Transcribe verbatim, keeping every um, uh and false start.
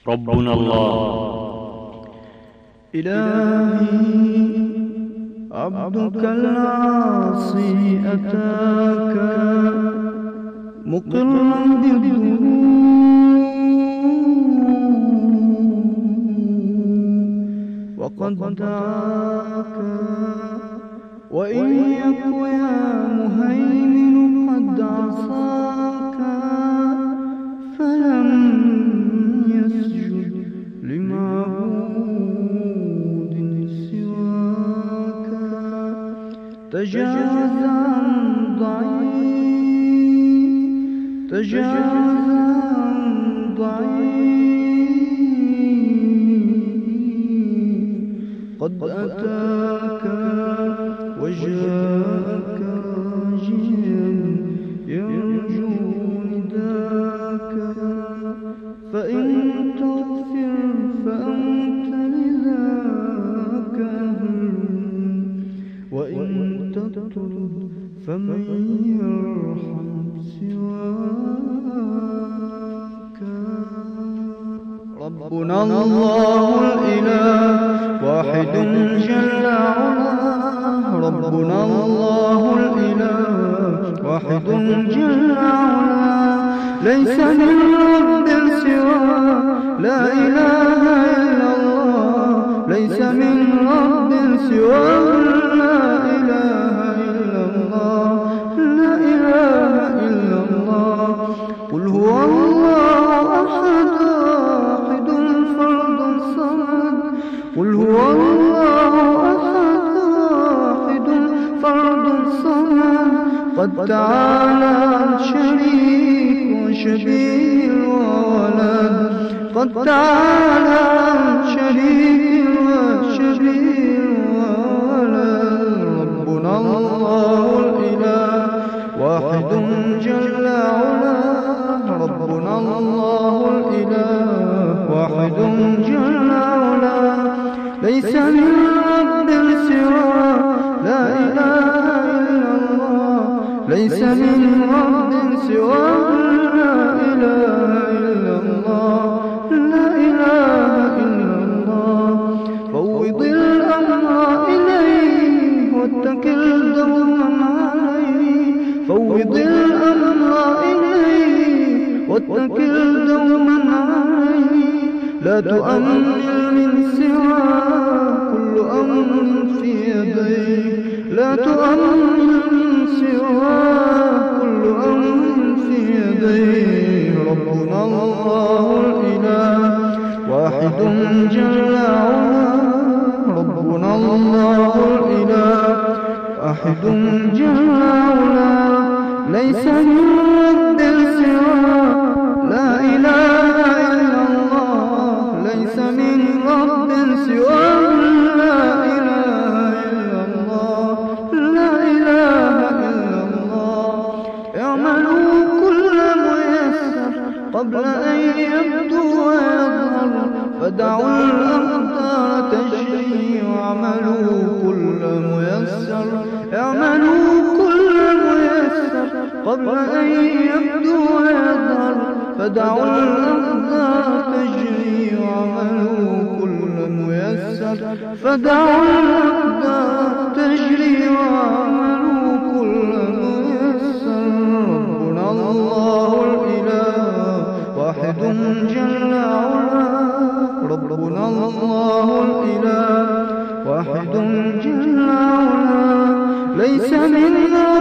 ربنا الله. إلهي عبدك العاصي أتاك مقرا بالذنوب وقد دعاك، وإن يك يا مهيمن قد عصاك فلم يسجد لمعبود سواك. تجاوز عن ضعيف، تجاوز عن ضعيف قد أتاك وجاءك راجيا يرجو نداك. فإن تغفر فأنت لذاك أهل، وإن تطرد فمن يرحم سواك. ربنا الله الإله واحد جل علاه، ربنا الله الإله واحد جل علاه. ليس من رب سواه، لا إله إلا الله. ليس من رب سواه، لا إله إلا الله. لا إله إلا الله. قل هو الله أحد واحد فرد صمد. قل هو الله أحد واحد فرد صمد. قد تعالى عن شريك وشبيه وولد. قد تعالى عن شريك وشبيه وولد. ربنا الله الإله واحد جل علاه، ربنا الله الإله واحد جل علاه. ليس من رب سواه، لا إله إلا الله. ليس من رب سواه، لا إله إلا الله. لا إله إلا الله. فوض الأمر إليه واتكل دوما عليه. فوض الأمر إليه واتكل دوما عليه. لا تؤمل من سواه، كل أمر في يديه. لا تؤمل من سواه، كل أمر في يديه. ربنا الله الإله واحد جل علاه، ربنا الله الإله واحد جل علاه. ليس من رب سواه، لا إله إلا الله. ليس من رب سواه، لا إله إلا الله. لا إله إلا الله. اعملوا كل ميسر قبل أن يبدو ويظهر، فدعوا الأقدار تجري واعملوا كل ميسر. اعملوا كل ميسر قبل أن يبدو ويظهر، فدعوا الأقدار تجري واعملوا كل ميسر. فدعوا الأقدار تجري واعملوا كل ميسر. ربنا الله الإله واحد جل علاه، ربنا الله الإله واحد جل علاه. ليس من